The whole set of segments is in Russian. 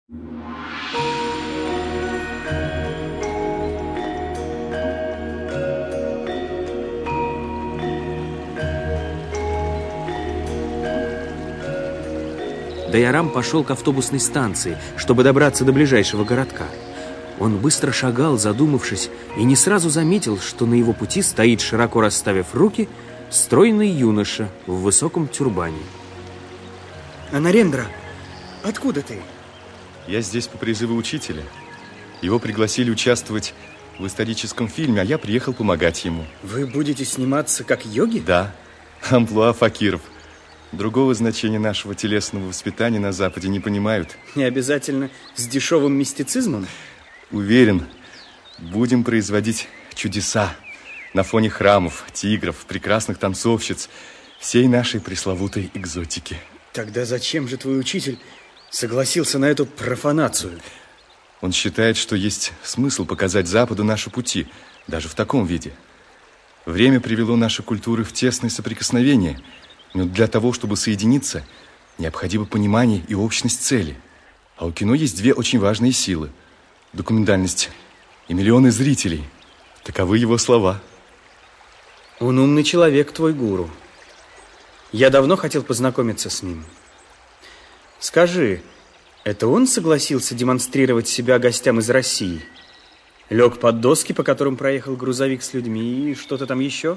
Дайорам пошел к автобусной станции, чтобы добраться до ближайшего городка. Он быстро шагал, задумавшись, и не сразу заметил, что на его пути стоит, широко расставив руки, стройный юноша в высоком тюрбане. Нарендра, откуда ты? Я здесь по призыву учителя. Его пригласили участвовать в историческом фильме, а я приехал помогать ему. Вы будете сниматься как йоги? Да, амплуа факиров. Другого значения нашего телесного воспитания на Западе не понимают. Не обязательно с дешевым мистицизмом? Уверен, будем производить чудеса на фоне храмов, тигров, прекрасных танцовщиц, всей нашей пресловутой экзотики. Тогда зачем же твой учитель согласился на эту профанацию? Он считает, что есть смысл показать Западу наши пути, даже в таком виде. Время привело наши культуры в тесное соприкосновение, но для того, чтобы соединиться, необходимо понимание и общность цели. А у кино есть две очень важные силы – документальность и миллионы зрителей. Таковы его слова. Он умный человек, твой гуру. Я давно хотел познакомиться с ним. Скажи, это он согласился демонстрировать себя гостям из России? Лег под доски, по которым проехал грузовик с людьми, и что-то там еще?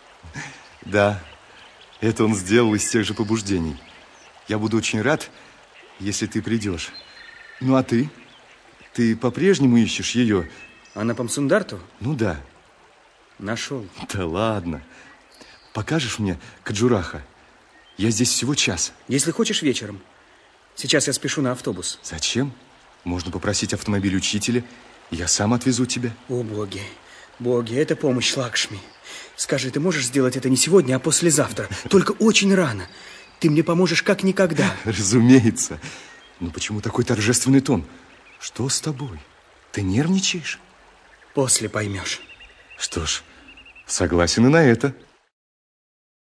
Да, это он сделал из тех же побуждений. Я буду очень рад, если ты придешь. Ну, а ты? Ты по-прежнему ищешь ее? Она Памсундарту? Ну, да. Нашел. Да ладно. Покажешь мне Каджураха? Я здесь всего час. Если хочешь, вечером. Сейчас я спешу на автобус. Зачем? Можно попросить автомобиль учителя, и я сам отвезу тебя. О, боги, боги, это помощь Лакшми. Скажи, ты можешь сделать это не сегодня, а послезавтра? Только очень рано. Ты мне поможешь как никогда. Разумеется. Но почему такой торжественный тон? Что с тобой? Ты нервничаешь? После поймешь. Что ж, согласен и на это.